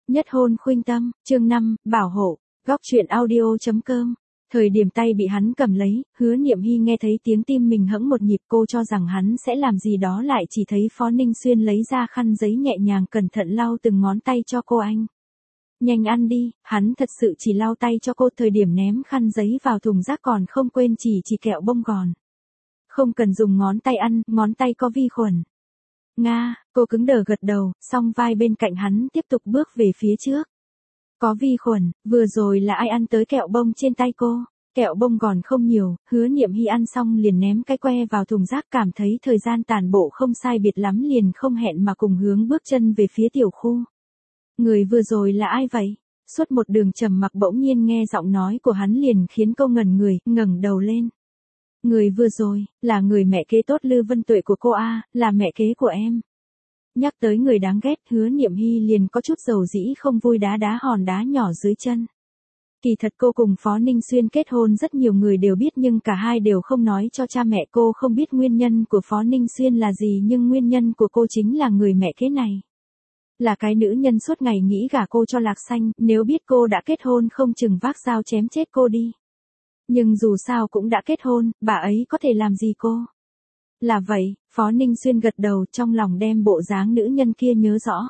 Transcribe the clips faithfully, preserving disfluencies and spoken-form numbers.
Nhất hôn khuynh tâm, chương năm, bảo hộ, góc truyện audio.com. Thời điểm tay bị hắn cầm lấy, Hứa Niệm Hy nghe thấy tiếng tim mình hẫng một nhịp, cô cho rằng hắn sẽ làm gì đó lại chỉ thấy Phó Ninh Xuyên lấy ra khăn giấy nhẹ nhàng cẩn thận lau từng ngón tay cho cô. Anh nhanh ăn đi, hắn thật sự chỉ lau tay cho cô, thời điểm ném khăn giấy vào thùng rác còn không quên chỉ chỉ kẹo bông gòn. Không cần dùng ngón tay ăn, ngón tay có vi khuẩn. Nga, cô cứng đờ gật đầu, song vai bên cạnh hắn tiếp tục bước về phía trước. Có vi khuẩn, vừa rồi là ai ăn tới kẹo bông trên tay cô? Kẹo bông gòn không nhiều, Hứa Niệm Hy ăn xong liền ném cái que vào thùng rác, cảm thấy thời gian tàn bộ không sai biệt lắm liền không hẹn mà cùng hướng bước chân về phía tiểu khu. Người vừa rồi là ai vậy? Suốt một đường trầm mặc bỗng nhiên nghe giọng nói của hắn liền khiến cô ngẩn người, ngẩng đầu lên. Người vừa rồi, là người mẹ kế tốt Lư Vân Tuệ của cô a, là mẹ kế của em. Nhắc tới người đáng ghét, Hứa Niệm Hy liền có chút dầu dĩ không vui đá đá hòn đá nhỏ dưới chân. Kỳ thật cô cùng Phó Ninh Xuyên kết hôn rất nhiều người đều biết, nhưng cả hai đều không nói cho cha mẹ. Cô không biết nguyên nhân của Phó Ninh Xuyên là gì, nhưng nguyên nhân của cô chính là người mẹ kế này. Là cái nữ nhân suốt ngày nghĩ gả cô cho Lạc Xanh, nếu biết cô đã kết hôn không chừng vác dao chém chết cô đi. Nhưng dù sao cũng đã kết hôn, bà ấy có thể làm gì cô? Là vậy, Phó Ninh Xuyên gật đầu, trong lòng đem bộ dáng nữ nhân kia nhớ rõ.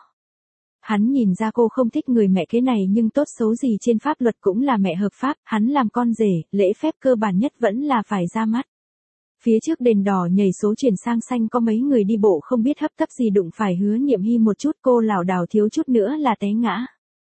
Hắn nhìn ra cô không thích người mẹ kế này, nhưng tốt xấu gì trên pháp luật cũng là mẹ hợp pháp, hắn làm con rể, lễ phép cơ bản nhất vẫn là phải ra mắt. Phía trước đèn đỏ nhảy số chuyển sang xanh, có mấy người đi bộ không biết hấp tấp gì đụng phải Hứa Niệm Hy một chút, cô lảo đảo thiếu chút nữa là té ngã.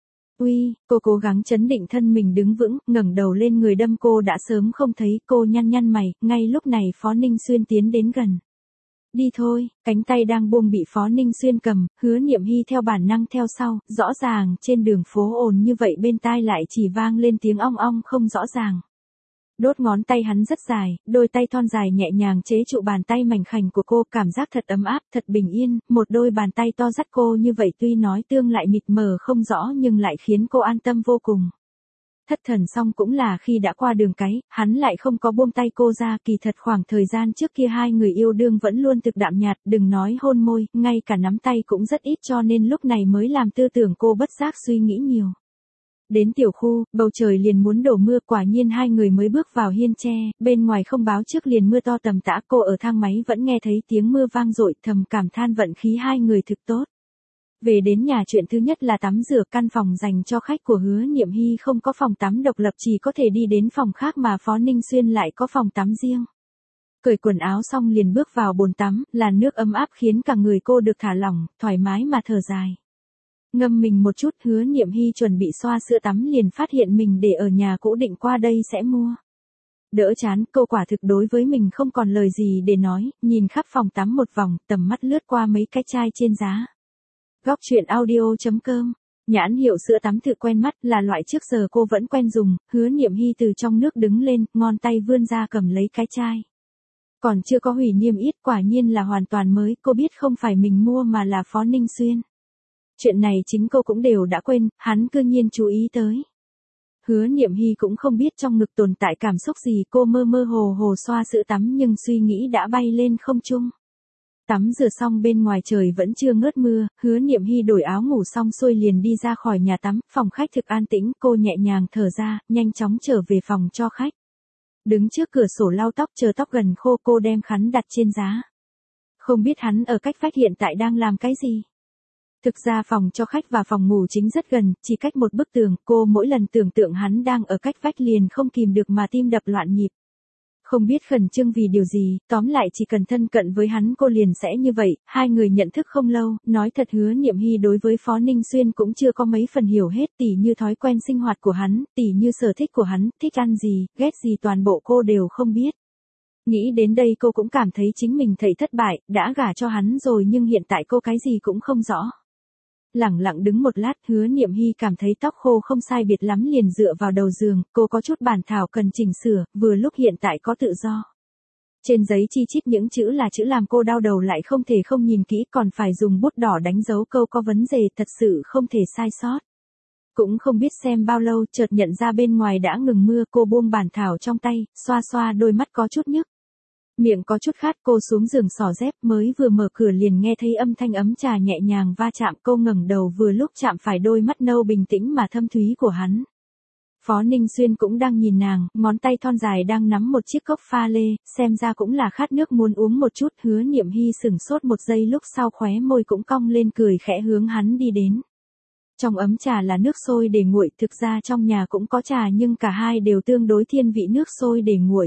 Uy, cô cố gắng trấn định thân mình đứng vững, ngẩng đầu lên, người đâm cô đã sớm không thấy, cô nhăn nhăn mày, ngay lúc này Phó Ninh Xuyên tiến đến gần. Đi thôi, cánh tay đang buông bị Phó Ninh Xuyên cầm, Hứa Niệm Hy theo bản năng theo sau, rõ ràng trên đường phố ồn như vậy bên tai lại chỉ vang lên tiếng ong ong không rõ ràng. Đốt ngón tay hắn rất dài, đôi tay thon dài nhẹ nhàng chế trụ bàn tay mảnh khảnh của cô, cảm giác thật ấm áp, thật bình yên, một đôi bàn tay to dắt cô như vậy tuy nói tương lại mịt mờ không rõ nhưng lại khiến cô an tâm vô cùng. Thất thần xong cũng là khi đã qua đường cái, hắn lại không có buông tay cô ra, kỳ thật khoảng thời gian trước kia hai người yêu đương vẫn luôn thực đạm nhạt, đừng nói hôn môi, ngay cả nắm tay cũng rất ít, cho nên lúc này mới làm tư tưởng cô bất giác suy nghĩ nhiều. Đến tiểu khu, bầu trời liền muốn đổ mưa, quả nhiên hai người mới bước vào hiên tre, bên ngoài không báo trước liền mưa to tầm tã, cô ở thang máy vẫn nghe thấy tiếng mưa vang dội, thầm cảm than vận khí hai người thực tốt. Về đến nhà chuyện thứ nhất là tắm rửa, căn phòng dành cho khách của Hứa Niệm Hy không có phòng tắm độc lập, chỉ có thể đi đến phòng khác, mà Phó Ninh Xuyên lại có phòng tắm riêng. Cởi quần áo xong liền bước vào bồn tắm, làn nước ấm áp khiến cả người cô được thả lỏng, thoải mái mà thở dài. Ngâm mình một chút, Hứa Niệm Hy chuẩn bị xoa sữa tắm liền phát hiện mình để ở nhà cũ, định qua đây sẽ mua. Đỡ chán, cô quả thực đối với mình không còn lời gì để nói, nhìn khắp phòng tắm một vòng, tầm mắt lướt qua mấy cái chai trên giá. Góc truyện audio.com. Nhãn hiệu sữa tắm tự quen mắt, là loại trước giờ cô vẫn quen dùng. Hứa Niệm Hy từ trong nước đứng lên, ngón tay vươn ra cầm lấy cái chai. Còn chưa có hủy niêm yết, quả nhiên là hoàn toàn mới, cô biết không phải mình mua mà là Phó Ninh Xuyên. Chuyện này chính cô cũng đều đã quên, hắn cư nhiên chú ý tới. Hứa Niệm Hy cũng không biết trong ngực tồn tại cảm xúc gì, cô mơ mơ hồ hồ xoa sữa tắm nhưng suy nghĩ đã bay lên không trung. Tắm rửa xong bên ngoài trời vẫn chưa ngớt mưa, Hứa Niệm Hy đổi áo ngủ xong xuôi liền đi ra khỏi nhà tắm, phòng khách thực an tĩnh, cô nhẹ nhàng thở ra, nhanh chóng trở về phòng cho khách. Đứng trước cửa sổ lau tóc chờ tóc gần khô, cô đem khăn đặt trên giá. Không biết hắn ở cách vách hiện tại đang làm cái gì. Thực ra phòng cho khách và phòng ngủ chính rất gần, chỉ cách một bức tường, cô mỗi lần tưởng tượng hắn đang ở cách vách liền không kìm được mà tim đập loạn nhịp. Không biết khẩn trương vì điều gì, tóm lại chỉ cần thân cận với hắn cô liền sẽ như vậy. Hai người nhận thức không lâu, nói thật Hứa Niệm Hy đối với Phó Ninh Xuyên cũng chưa có mấy phần hiểu hết, tỉ như thói quen sinh hoạt của hắn, tỉ như sở thích của hắn, thích ăn gì, ghét gì toàn bộ cô đều không biết. Nghĩ đến đây cô cũng cảm thấy chính mình thấy thất bại, đã gả cho hắn rồi nhưng hiện tại cô cái gì cũng không rõ. Lẳng lặng đứng một lát, Hứa Niệm Hy cảm thấy tóc khô không sai biệt lắm liền dựa vào đầu giường, cô có chút bản thảo cần chỉnh sửa, vừa lúc hiện tại có tự do. Trên giấy chi chít những chữ là chữ làm cô đau đầu, lại không thể không nhìn kỹ, còn phải dùng bút đỏ đánh dấu câu có vấn đề, thật sự không thể sai sót. Cũng không biết xem bao lâu, chợt nhận ra bên ngoài đã ngừng mưa, cô buông bản thảo trong tay, xoa xoa đôi mắt có chút nhức. Miệng có chút khát, cô xuống giường xỏ dép, mới vừa mở cửa liền nghe thấy âm thanh ấm trà nhẹ nhàng va chạm, cô ngẩng đầu vừa lúc chạm phải đôi mắt nâu bình tĩnh mà thâm thúy của hắn. Phó Ninh Xuyên cũng đang nhìn nàng, ngón tay thon dài đang nắm một chiếc cốc pha lê, xem ra cũng là khát nước muốn uống một chút. Hứa Niệm Hy sửng sốt một giây, lúc sau khóe môi cũng cong lên cười khẽ hướng hắn đi đến. Trong ấm trà là nước sôi để nguội, thực ra trong nhà cũng có trà nhưng cả hai đều tương đối thiên vị nước sôi để nguội.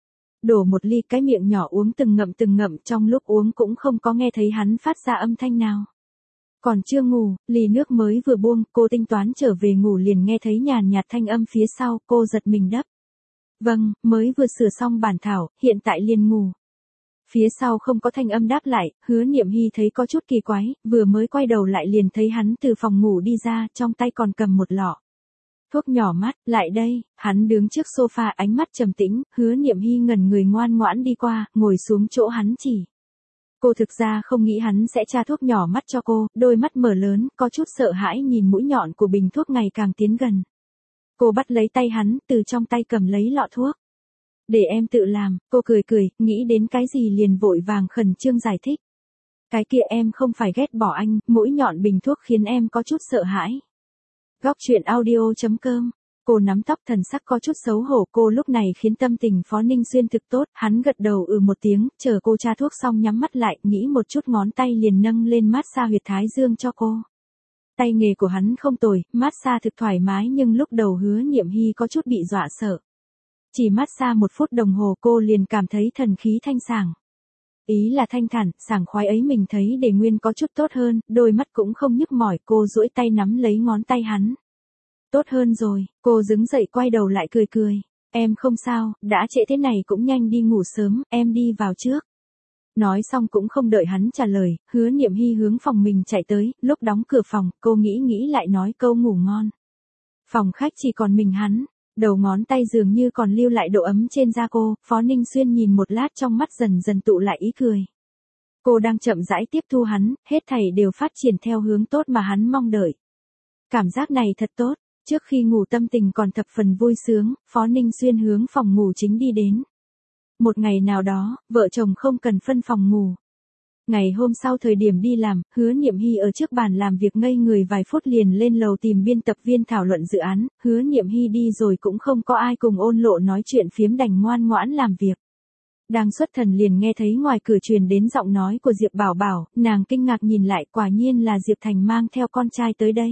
Đổ một ly, cái miệng nhỏ uống từng ngậm từng ngậm, trong lúc uống cũng không có nghe thấy hắn phát ra âm thanh nào. Còn chưa ngủ, ly nước mới vừa buông, cô tính toán trở về ngủ liền nghe thấy nhàn nhạt thanh âm phía sau, cô giật mình đáp. Vâng, mới vừa sửa xong bản thảo, hiện tại liền ngủ. Phía sau không có thanh âm đáp lại, Hứa Niệm Hy thấy có chút kỳ quái, vừa mới quay đầu lại liền thấy hắn từ phòng ngủ đi ra, trong tay còn cầm một lọ thuốc nhỏ mắt. Lại đây, hắn đứng trước sofa, ánh mắt trầm tĩnh. Hứa Niệm Hy ngẩn người ngoan ngoãn đi qua, ngồi xuống chỗ hắn chỉ. Cô thực ra không nghĩ hắn sẽ tra thuốc nhỏ mắt cho cô, đôi mắt mở lớn, có chút sợ hãi nhìn mũi nhọn của bình thuốc ngày càng tiến gần. Cô bắt lấy tay hắn, từ trong tay cầm lấy lọ thuốc. Để em tự làm, cô cười cười, nghĩ đến cái gì liền vội vàng khẩn trương giải thích. Cái kia em không phải ghét bỏ anh, mũi nhọn bình thuốc khiến em có chút sợ hãi. Góc truyện audio chấm com. Cô nắm tóc, thần sắc có chút xấu hổ, cô lúc này khiến tâm tình Phó Ninh Xuyên thực tốt, hắn gật đầu ừ một tiếng, chờ cô tra thuốc xong nhắm mắt lại, nghĩ một chút ngón tay liền nâng lên mát xa huyệt thái dương cho cô. Tay nghề của hắn không tồi, mát xa thực thoải mái nhưng lúc đầu Hứa Niệm Hy có chút bị dọa sợ. Chỉ mát xa một phút đồng hồ cô liền cảm thấy thần khí thanh sảng. Ý là thanh thản, sảng khoái ấy mình thấy để nguyên có chút tốt hơn, đôi mắt cũng không nhức mỏi, cô duỗi tay nắm lấy ngón tay hắn. Tốt hơn rồi, cô đứng dậy quay đầu lại cười cười. Em không sao, đã trễ thế này cũng nhanh đi ngủ sớm, em đi vào trước. Nói xong cũng không đợi hắn trả lời, Hứa Niệm Hy hướng phòng mình chạy tới, lúc đóng cửa phòng, cô nghĩ nghĩ lại nói câu ngủ ngon. Phòng khách chỉ còn mình hắn, đầu ngón tay dường như còn lưu lại độ ấm trên da cô, Phó Ninh Xuyên nhìn một lát trong mắt dần dần tụ lại ý cười. Cô đang chậm rãi tiếp thu hắn, hết thảy đều phát triển theo hướng tốt mà hắn mong đợi. Cảm giác này thật tốt. Trước khi ngủ tâm tình còn thập phần vui sướng, Phó Ninh Xuyên hướng phòng ngủ chính đi đến. Một ngày nào đó, vợ chồng không cần phân phòng ngủ. Ngày hôm sau thời điểm đi làm, Hứa Niệm Hy ở trước bàn làm việc ngây người vài phút liền lên lầu tìm biên tập viên thảo luận dự án. Hứa Niệm Hy đi rồi cũng không có ai cùng Ôn Lộ nói chuyện phiếm, đành ngoan ngoãn làm việc. Đang xuất thần liền nghe thấy ngoài cửa truyền đến giọng nói của Diệp Bảo Bảo, nàng kinh ngạc nhìn lại, quả nhiên là Diệp Thành mang theo con trai tới đây.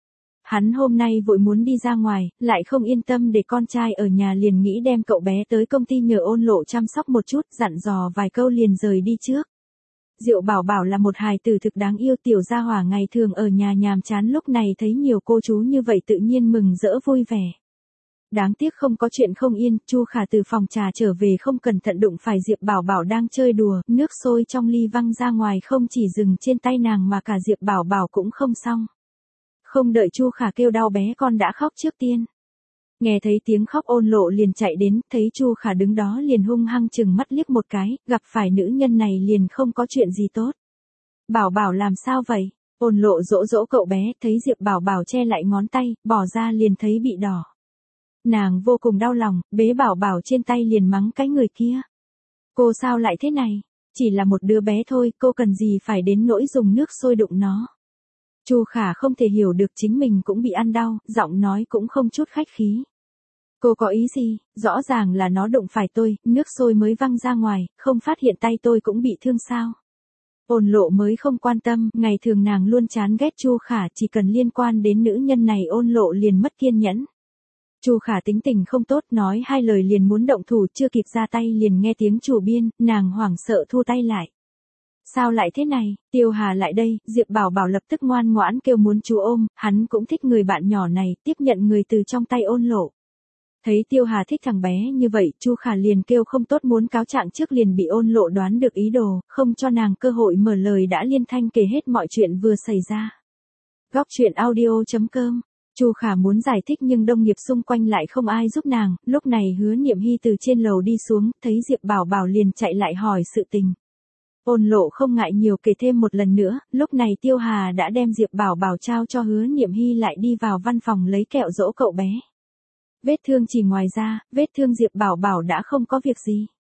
Hắn hôm nay vội muốn đi ra ngoài, lại không yên tâm để con trai ở nhà liền nghĩ đem cậu bé tới công ty nhờ Ôn Lộ chăm sóc một chút, dặn dò vài câu liền rời đi trước. Diệu Bảo Bảo là một hài tử thực đáng yêu, tiểu gia hỏa ngày thường ở nhà nhàm chán, lúc này thấy nhiều cô chú như vậy tự nhiên mừng rỡ vui vẻ. Đáng tiếc không có chuyện không yên, Chu Khả từ phòng trà trở về không cẩn thận đụng phải Diệp Bảo Bảo đang chơi đùa, nước sôi trong ly văng ra ngoài, không chỉ dừng trên tay nàng mà cả Diệp Bảo Bảo cũng không xong. Không đợi Chu Khả kêu đau, bé con đã khóc trước tiên. Nghe thấy tiếng khóc Ôn Lộ liền chạy đến, thấy Chu Khả đứng đó liền hung hăng chừng mắt liếc một cái, gặp phải nữ nhân này liền không có chuyện gì tốt. Bảo Bảo làm sao vậy? Ôn Lộ dỗ dỗ cậu bé, thấy Diệp Bảo Bảo che lại ngón tay, bỏ ra liền thấy bị đỏ. Nàng vô cùng đau lòng, bế Bảo Bảo trên tay liền mắng cái người kia. Cô sao lại thế này? Chỉ là một đứa bé thôi, cô cần gì phải đến nỗi dùng nước sôi đụng nó? Chu Khả không thể hiểu được chính mình cũng bị ăn đau, giọng nói cũng không chút khách khí. Cô có ý gì? Rõ ràng là nó đụng phải tôi, nước sôi mới văng ra ngoài, không phát hiện tay tôi cũng bị thương sao? Ôn Lộ mới không quan tâm, ngày thường nàng luôn chán ghét Chu Khả, chỉ cần liên quan đến nữ nhân này Ôn Lộ liền mất kiên nhẫn. Chu Khả tính tình không tốt, nói hai lời liền muốn động thủ, chưa kịp ra tay liền nghe tiếng chủ biên, nàng hoảng sợ thu tay lại. Sao lại thế này? Tiêu Hà lại đây, Diệp Bảo Bảo lập tức ngoan ngoãn kêu muốn chú ôm, hắn cũng thích người bạn nhỏ này, tiếp nhận người từ trong tay Ôn Lộ. Thấy Tiêu Hà thích thằng bé như vậy, Chu Khả liền kêu không tốt, muốn cáo trạng trước liền bị Ôn Lộ đoán được ý đồ, không cho nàng cơ hội mở lời đã liên thanh kể hết mọi chuyện vừa xảy ra. Góc truyện audio chấm com. Chu Khả muốn giải thích nhưng đồng nghiệp xung quanh lại không ai giúp nàng, lúc này Hứa Niệm Hy từ trên lầu đi xuống, thấy Diệp Bảo Bảo liền chạy lại hỏi sự tình. Ôn Lộ không ngại nhiều kể thêm một lần nữa, lúc này Tiêu Hà đã đem Diệp Bảo Bảo trao cho Hứa Niệm Hy lại đi vào văn phòng lấy kẹo dỗ cậu bé. Vết thương chỉ ngoài ra, vết thương Diệp Bảo Bảo đã không có việc gì.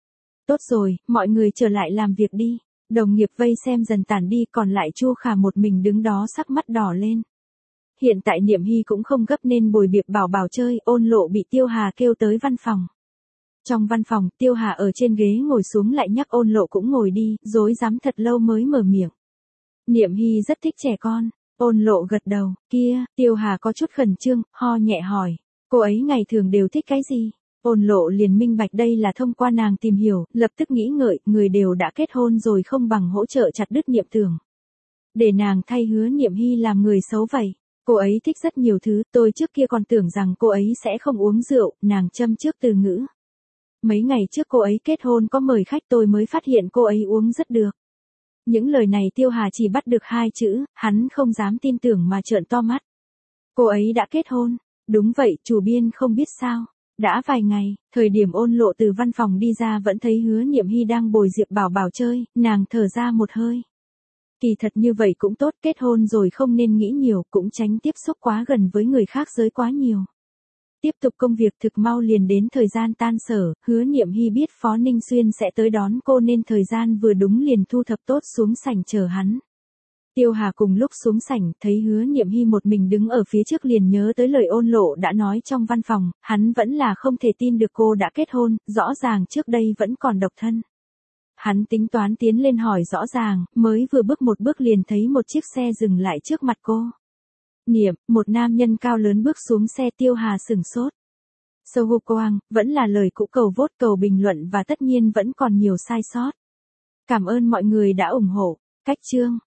Tốt rồi, mọi người trở lại làm việc đi. Đồng nghiệp vây xem dần tản đi, còn lại Chu Khả một mình đứng đó sắc mắt đỏ lên. Hiện tại Niệm Hy cũng không gấp nên bồi biệp Bảo Bảo chơi, Ôn Lộ bị Tiêu Hà kêu tới văn phòng. Trong văn phòng, Tiêu Hà ở trên ghế ngồi xuống lại nhắc Ôn Lộ cũng ngồi đi, rối rắm thật lâu mới mở miệng. Niệm Hy rất thích trẻ con. Ôn Lộ gật đầu. Kia, Tiêu Hà có chút khẩn trương, ho nhẹ hỏi. Cô ấy ngày thường đều thích cái gì? Ôn Lộ liền minh bạch đây là thông qua nàng tìm hiểu, lập tức nghĩ ngợi, người đều đã kết hôn rồi không bằng hỗ trợ chặt đứt niệm tưởng. Để nàng thay Hứa Niệm Hy làm người xấu vậy. Cô ấy thích rất nhiều thứ, tôi trước kia còn tưởng rằng cô ấy sẽ không uống rượu, nàng châm trước từ ngữ. Mấy ngày trước cô ấy kết hôn có mời khách tôi mới phát hiện cô ấy uống rất được. Những lời này Tiêu Hà chỉ bắt được hai chữ, hắn không dám tin tưởng mà trợn to mắt. Cô ấy đã kết hôn. Đúng vậy, chủ biên không biết sao. Đã vài ngày, thời điểm Ôn Lộ từ văn phòng đi ra vẫn thấy Hứa Niệm Hy đang bồi Diệp Bảo Bảo chơi, nàng thở ra một hơi. Kỳ thật như vậy cũng tốt, kết hôn rồi không nên nghĩ nhiều, cũng tránh tiếp xúc quá gần với người khác giới quá nhiều. Tiếp tục công việc thực mau liền đến thời gian tan sở, Hứa Niệm Hy biết Phó Ninh Xuyên sẽ tới đón cô nên thời gian vừa đúng liền thu thập tốt xuống sảnh chờ hắn. Tiêu Hà cùng lúc xuống sảnh, thấy Hứa Niệm Hy một mình đứng ở phía trước liền nhớ tới lời Ôn Lộ đã nói trong văn phòng, hắn vẫn là không thể tin được cô đã kết hôn, rõ ràng trước đây vẫn còn độc thân. Hắn tính toán tiến lên hỏi rõ ràng, mới vừa bước một bước liền thấy một chiếc xe dừng lại trước mặt cô. Niệm, một nam nhân cao lớn bước xuống xe. Tiêu Hà sửng sốt. Sâu hô quang, vẫn là lời cũ cầu vote cầu bình luận và tất nhiên vẫn còn nhiều sai sót. Cảm ơn mọi người đã ủng hộ. Cách chương